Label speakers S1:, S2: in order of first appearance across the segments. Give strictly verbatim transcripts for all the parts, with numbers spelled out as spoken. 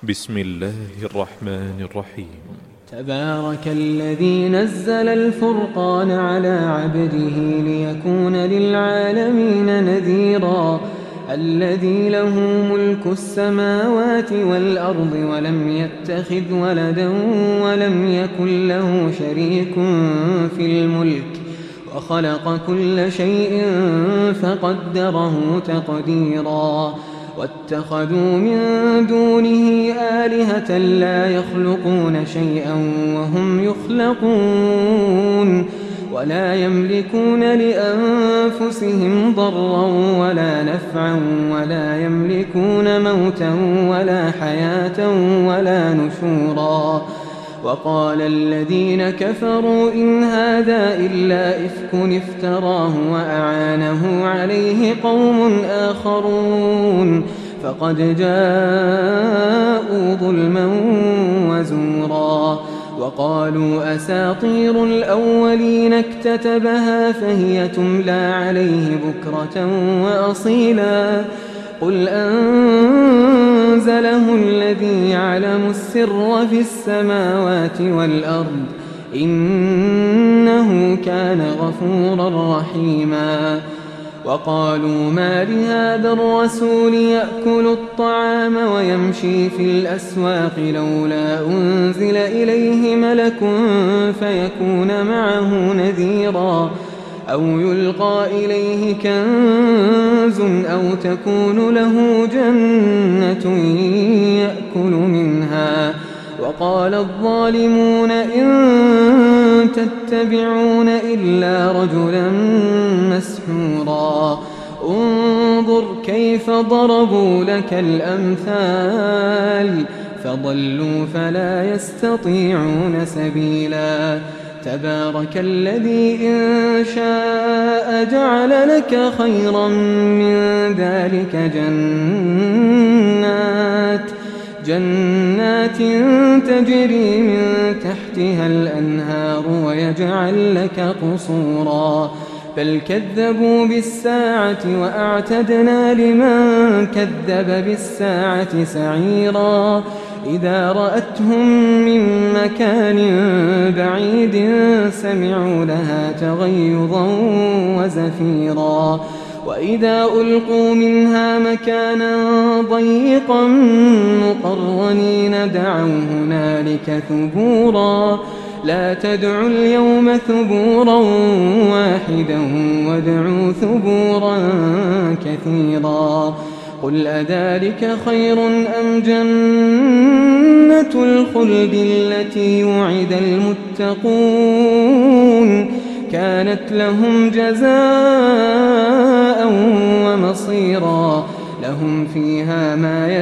S1: بسم الله الرحمن الرحيم.
S2: تبارك الذي نزل الفرقان على عبده ليكون للعالمين نذيرا. الذي له ملك السماوات والأرض ولم يتخذ ولدا ولم يكن له شريك في الملك وخلق كل شيء فقدره تقديرا. واتخذوا من دونه آلهة لا يخلقون شيئا وهم يخلقون ولا يملكون لأنفسهم ضرا ولا نفعا ولا يملكون موتا ولا حياة ولا نشورا. وقال الذين كفروا إن هذا إلا إفك افتراه وأعانه عليه قوم آخرون فقد جاءوا ظلما وزورا. وقالوا أساطير الأولين اكتتبها فهي تملى عليه بكرة وأصيلا. قل أنزله الذي يعلم السر في السماوات والأرض إنه كان غفورا رحيما. وقالوا ما لهذا الرسول يأكل الطعام ويمشي في الأسواق لولا أنزل إليه ملك فيكون معه نذيرا أو يلقى إليه كنز أو تكون له جنة يأكل منها. وقال الظالمون إن تتبعون إلا رجلا مسحورا. انظر كيف ضربوا لك الأمثال فضلوا فلا يستطيعون سبيلا. تبارك الذي إن شاء جعل لك خيرا من ذلك جنات جنات تجري من تحتها الأنهار ويجعل لك قصورا. بل كذبوا بالساعة وأعتدنا لمن كذب بالساعة سعيرا. إذا رأتهم من مكان بعيد سمعوا لها تغيظا وزفيرا. وإذا ألقوا منها مكانا ضيقا مقرنين دعوا هنالك ثبورا. لا تدعوا اليوم ثبورا واحدا وادعوا ثبورا كثيرا. قل أذلك خير أم جنة الخلد التي وعد المتقون كانت لهم جزاء ومصيرا. لهم فيها ما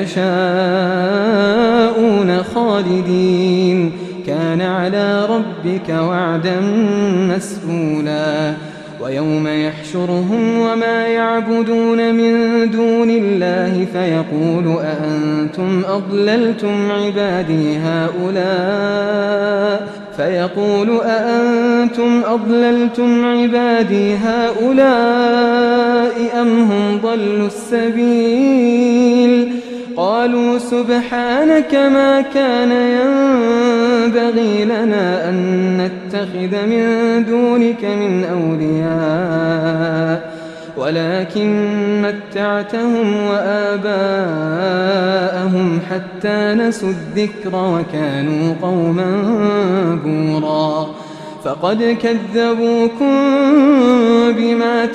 S2: يشاءون خالدين كان على ربك وعدا مسئولا. ويوم يحشرهم وما يعبدون من دون الله فيقول أأنتم أضللتم عبادي هؤلاء فيقول أأنتم أضللتم عبادي هؤلاء أم هم ضلوا السبيل. قالوا سبحانك ما كان ينبغي لنا أن نتخذ من دونك من أولياء ولكن متعتهم وآباءهم حتى نسوا الذكر وكانوا قوما بورا. فقد كذبوكم بما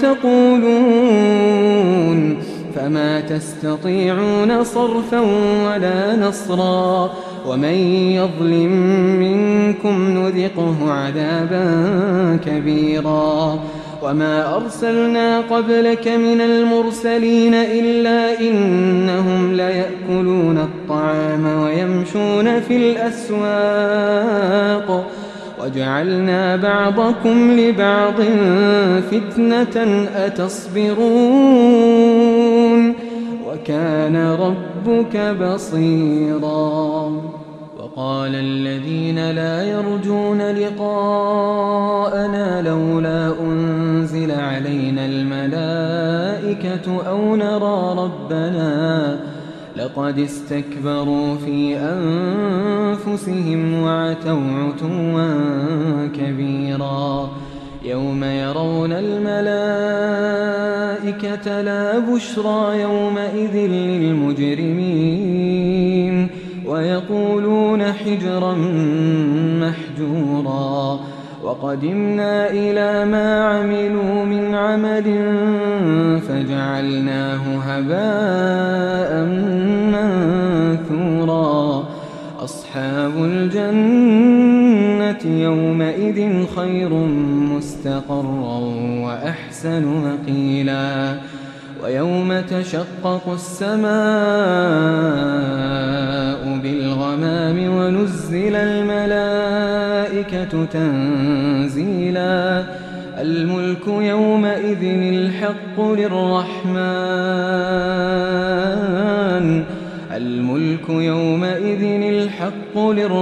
S2: تقولون فما تستطيعون صرفا ولا نصرا. ومن يظلم منكم نذقه عذابا كبيرا. وما أرسلنا قبلك من المرسلين إلا إنهم ليأكلون الطعام ويمشون في الأسواق وجعلنا بعضكم لبعض فتنة أتصبرون وكان ربك بصيرا. وقال الذين لا يرجون لقاءنا لولا أنزل علينا الملائكة أو نرى ربنا لقد استكبروا في أنفسهم وعتوا عتوا كبيرا يوم يرون الملائكة لا بشرى يومئذ للمجرمين ويقولون حجرا محجورا وقدمنا إلى ما عملوا من عمل فجعلناه هباء منثورا أصحاب الجنة يومئذ خير مستقرا وأحسن مقيلا ويوم تشقق السماء بالغمام ونزل الملائكة تنزيلا الملك يومئذ الحق للرحمن الملك يومئذ الحق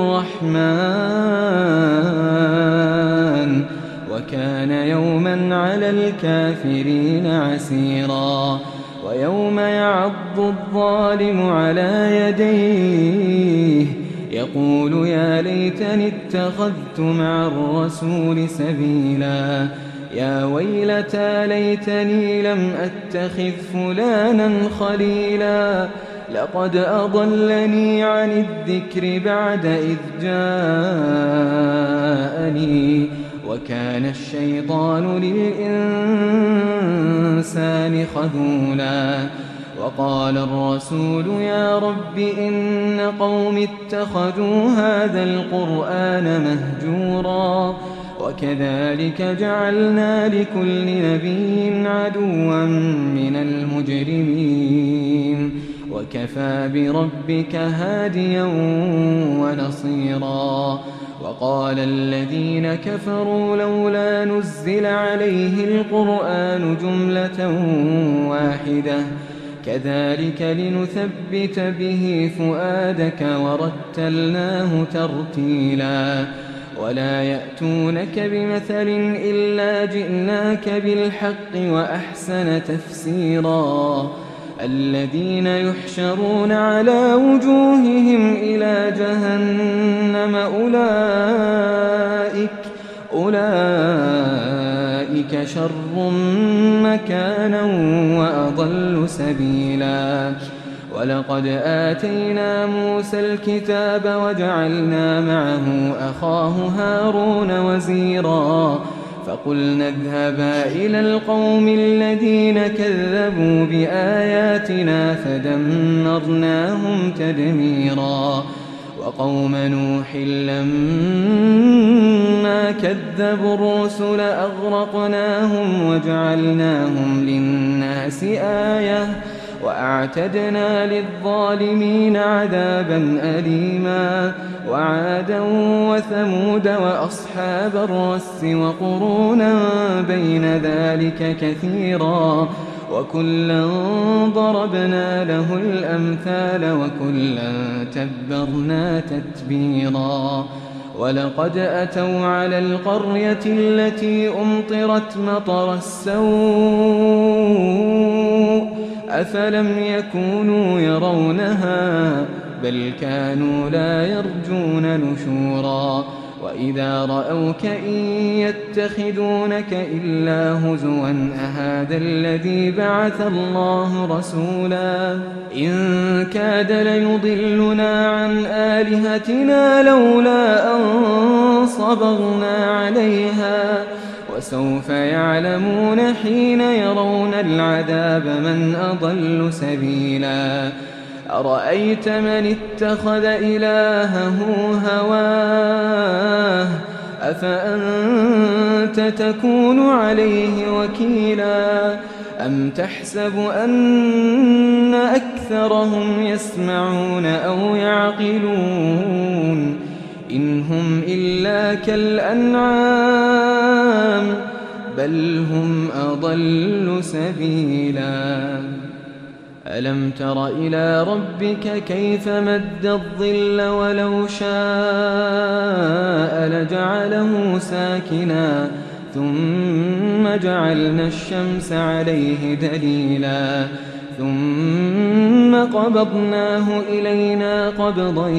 S2: للرحمن وكان يوما على الكافرين عسيرا ويوم يعض الظالم على يديه يقول يا ليتني اتخذت مع الرسول سبيلا يا ويلتى ليتني لم أتخذ فلانا خليلا لقد أضلني عن الذكر بعد إذ جاءني وكان الشيطان للإنسان خذولا وقال الرسول يا رب إن قوم اتخذوا هذا القرآن مهجورا وكذلك جعلنا لكل نبي عدوا من المجرمين وكفى بربك هاديا ونصيرا وقال الذين كفروا لولا نزل عليه القرآن جملة واحدة كذلك لنثبت به فؤادك ورتلناه ترتيلا ولا يأتونك بمثل إلا جئناك بالحق وأحسن تفسيرا الذين يحشرون على وجوههم إلى جهنم أولئك أولئك شر مكانا وأضل سبيلا ولقد آتينا موسى الكتاب وجعلنا معه أخاه هارون وزيرا فقلنا اذهبا إلى القوم الذين كذبوا بآياتنا فدمرناهم تدميرا وقوم نوح لما كذبوا الرسل أغرقناهم وجعلناهم للناس آية وأعتدنا للظالمين عذابا أليما وعادا وثمود وأصحاب الرس وقرونا بين ذلك كثيرا وكلا ضربنا له الأمثال وكلا تبرنا تتبيرا ولقد أتوا على القرية التي أمطرت مطر السوء أفلم يكونوا يرونها بل كانوا لا يرجون نشورا وإذا رأوك إن يتخذونك إلا هزوا أهذا الذي بعث الله رسولا إن كاد ليضلنا عن آلهتنا لولا أن صبرنا عليها وسوف يعلمون حين يرون العذاب من أضل سبيلا أرأيت من اتخذ إلهه هواه أفأنت تكون عليه وكيلا أم تحسب أن أكثرهم يسمعون أو يعقلون إن هم إلا كالأنعام بل هم أضل سبيلا ألم تر إلى ربك كيف مد الظل ولو شاء لجعله ساكنا ثم جعلنا الشمس عليه دليلا ثم قبضناه إلينا قبضا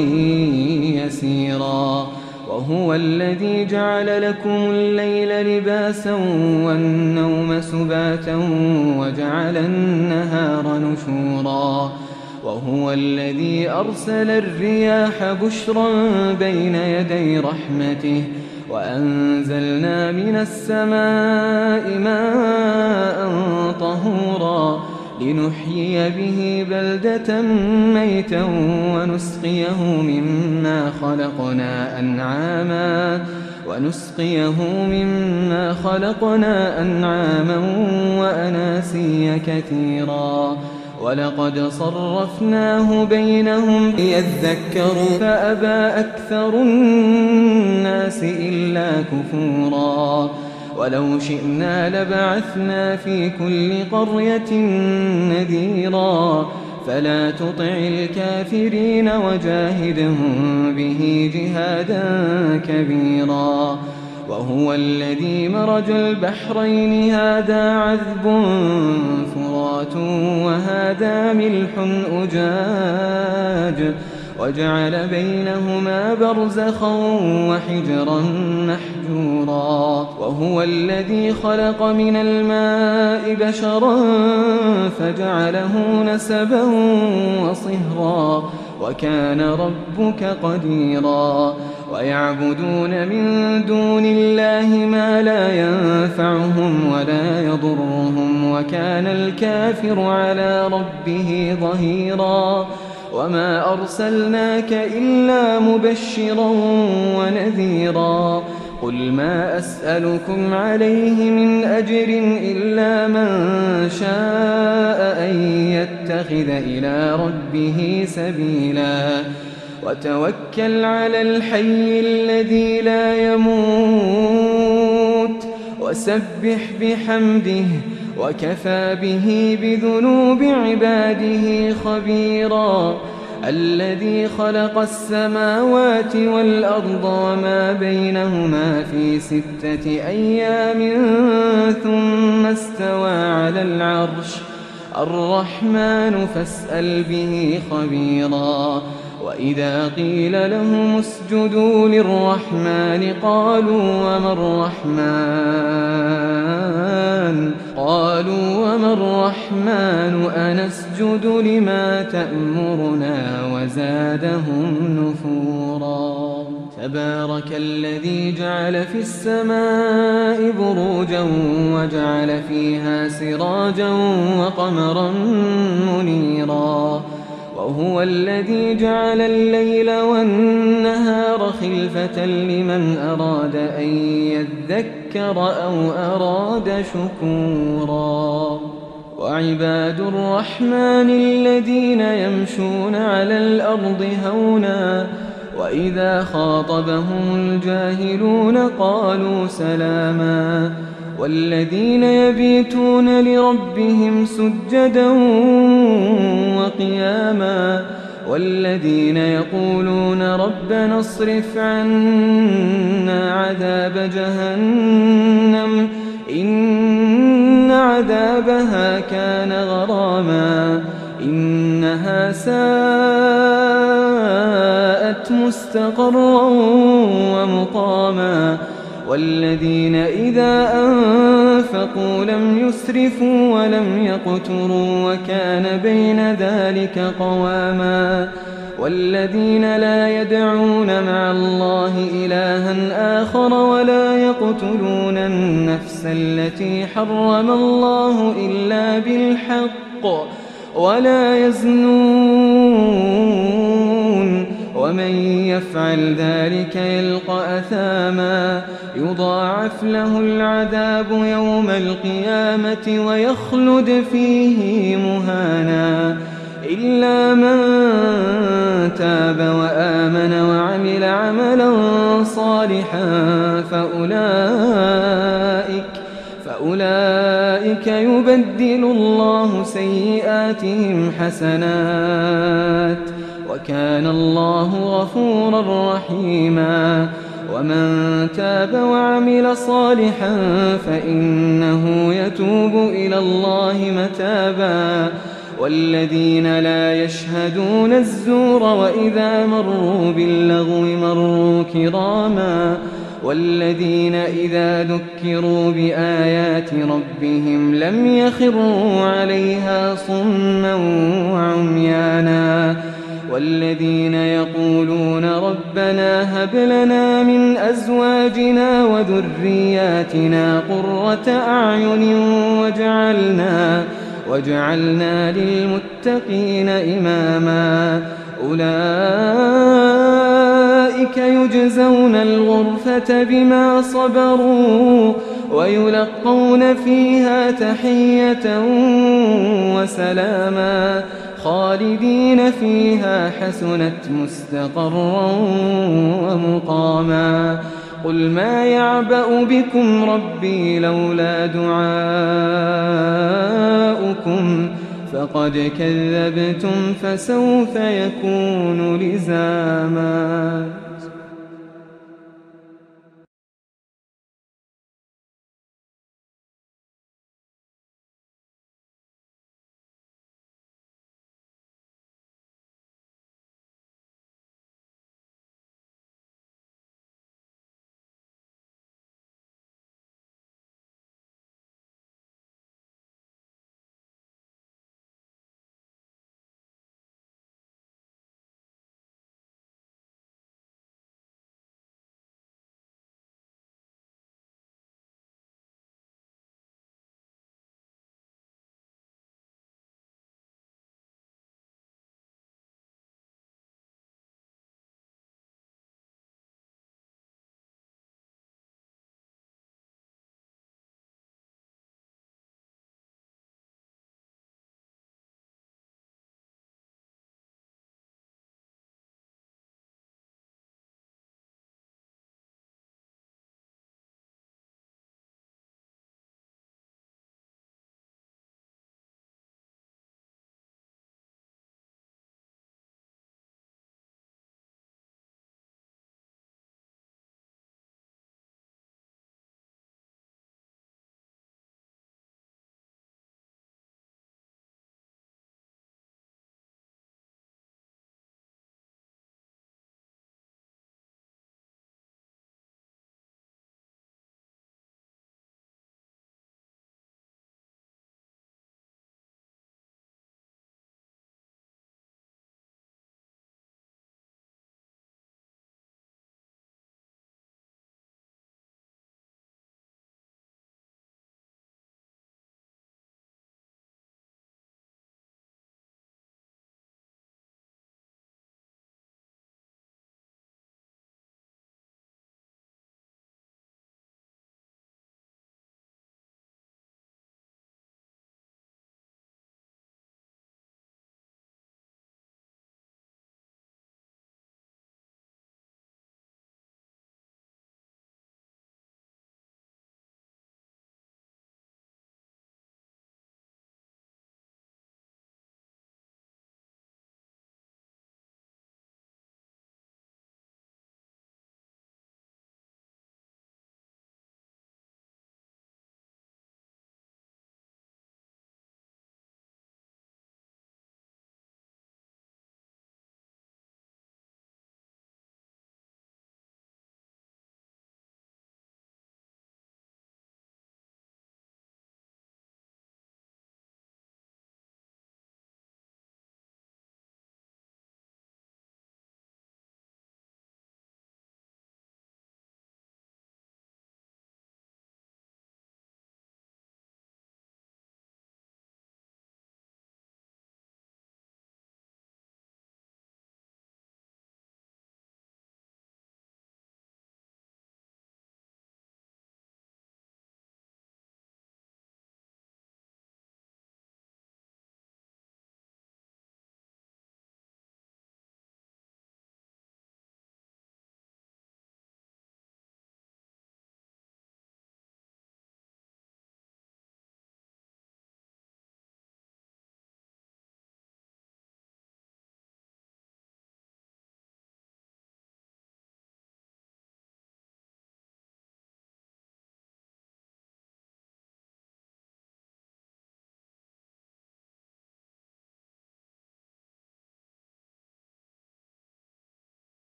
S2: يسيرا وهو الذي جعل لكم الليل لباسا والنوم سباتا وجعل النهار نشورا وهو الذي أرسل الرياح بشرا بين يدي رحمته وأنزلنا من السماء ماء طهورا لنحيي به بلدة ميتا ونسقيه مما خلقنا أنعاما ونسقيه مما خلقنا أنعاما وأناسيا كثيرا ولقد صرفناه بينهم ليذكروا فأبى أكثر الناس إلا كفورا ولو شئنا لبعثنا في كل قرية نذيرا فلا تطع الكافرين وجاهدهم به جهادا كبيرا وهو الذي مرج البحرين هذا عذب فرات وهذا ملح أجاج وجعل بينهما برزخا وحجرا محجورا وهو الذي خلق من الماء بشرا فجعله نسبا وصهرا وكان ربك قديرا ويعبدون من دون الله ما لا ينفعهم ولا يضرهم وكان الكافر على ربه ظهيرا وما أرسلناك إلا مبشرا ونذيرا قل ما أسألكم عليه من أجر إلا من شاء أن يتخذ إلى ربه سبيلا وتوكل على الحي الذي لا يموت وسبح بحمده وكفى به بذنوب عباده خبيرا الذي خلق السماوات والأرض وما بينهما في ستة أيام ثم استوى على العرش الرحمن فاسأل به خبيرا وإذا قيل لهم اسجدوا للرحمن قالوا وما الرحمن قالوا وما الرحمن أنسجد لما تأمرنا وزادهم نفورا تبارك الذي جعل في السماء بروجا وجعل فيها سراجا وقمرا منيرا وهو الذي جعل الليل والنهار خلفة لمن أراد أن يذكر أو أراد شكورا وعباد الرحمن الذين يمشون على الأرض هونا وإذا خاطبهم الجاهلون قالوا سلاما والذين يبيتون لربهم سجدا وقياما والذين يقولون ربنا اصرف عنا عذاب جهنم إن عذابها كان غراما إنها ساءت مستقرا ومقاما والذين إذا أنفقوا لم يسرفوا ولم يقتروا وكان بين ذلك قواما والذين لا يدعون مع الله إلها آخر ولا يقتلون النفس التي حرم الله إلا بالحق ولا يزنون ومن يفعل ذلك يلقى أثاما يضاعف له العذاب يوم القيامة ويخلد فيه مهانا إلا من تاب وآمن وعمل عملا صالحا فأولئك فأولئك يبدل الله سيئاتهم حسنات وكان الله غفورا رحيما ومن تاب وعمل صالحا فإنه يتوب إلى الله متابا والذين لا يشهدون الزور وإذا مروا باللغو مروا كراما والذين إذا ذكروا بآيات ربهم لم يخروا عليها صما وعميانا والذين يقولون ربنا هب لنا من أزواجنا وذرياتنا قرة أعين واجعلنا واجعلنا للمتقين إماما أولئك يجزون الغرفة بما صبروا ويلقون فيها تحية وسلاما خالدين فيها حسنت مستقرا ومقاما قل ما يعبأ بكم ربي لولا دعاؤكم فقد كذبتم فسوف يكون لزاما.